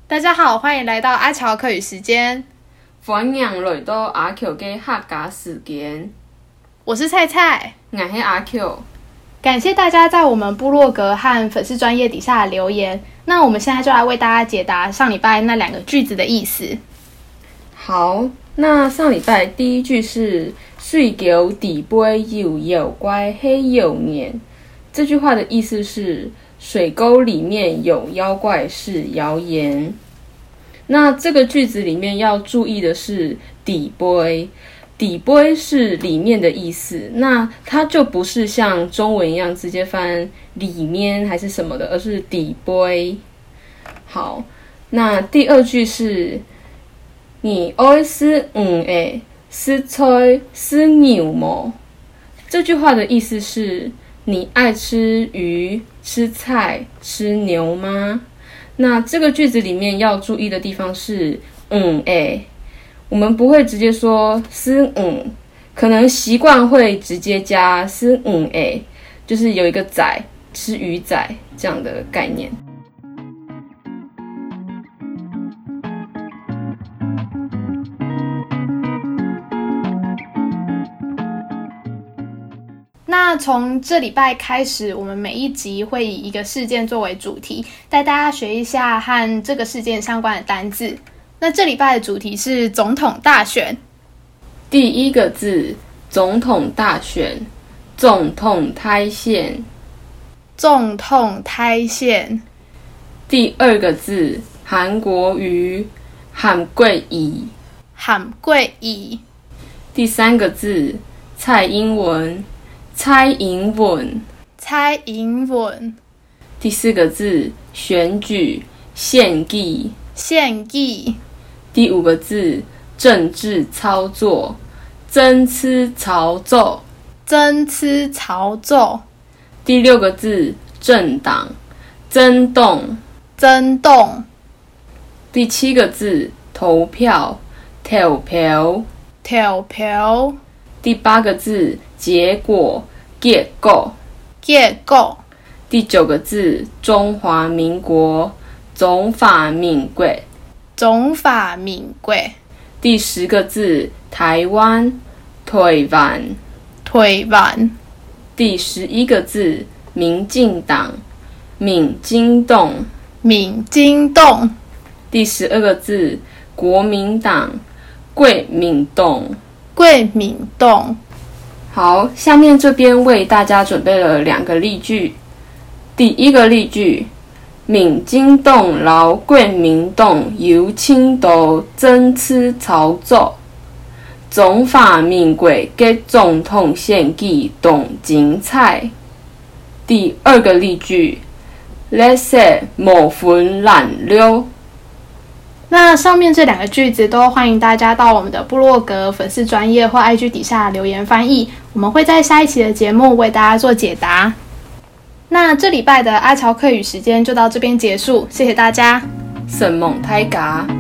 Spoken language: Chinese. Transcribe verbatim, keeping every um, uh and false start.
大家好，欢迎来到阿乔课语时间。 欢迎来到阿乔的客家时间。 我是菜菜， 我是阿乔。 感谢大家在我们部落格和粉丝专页底下的留言。那我们现在就来为大家解答上礼拜那两个句子的意思。 好，那上礼拜第一句是水沟底杯有妖怪黑有年，这句话的意思是水沟里面有妖怪是谣言。那这个句子里面要注意的是底杯，底杯是里面的意思，那它就不是像中文一样直接翻里面还是什么的，而是底杯。好，那第二句是你爱吃鱼的吃菜吃牛毛，这句话的意思是你爱吃鱼吃菜吃牛吗？那这个句子里面要注意的地方是嗯诶，我们不会直接说吃嗯，可能习惯会直接加吃嗯诶，就是有一个仔吃鱼仔这样的概念。 那从这礼拜开始，我们每一集会以一个事件作为主题，带大家学一下和这个事件相关的单字。那这礼拜的主题是总统大选。 第一个字总统大选，总统胎线， 总统胎线。 第二个字韩国瑜，韩国瑜， 韩国瑜。 第三个字蔡英文，蔡英文， 蔡英文。 第四个字选举，献计， 献计。 第五个字政治操作，政治操作， 政治操作。 第六个字政党，增动， 增动。 第七个字投票，投票， 投票。 第八个字结果，结果， 结果。 第九个字中华民国，中华民国， 中华民国。 第十个字台湾，台湾， 台湾。 第十一个字民进党，民进党， 民进党。 第十二个字国民党，国民党， 国民党。 好，下面这边为大家准备了两个例句。第一个例句，民进党老国民党有青岛政治操作，中华民国给总统选举动精彩。第二个例句，绿色无分蓝绿。 那上面这两个句子都欢迎大家到我们的部落格、粉丝专页或 I G 底下留言翻译，我们会在下一期的节目为大家做解答。那这礼拜的阿乔课语时间就到这边结束，谢谢大家。 神梦大家。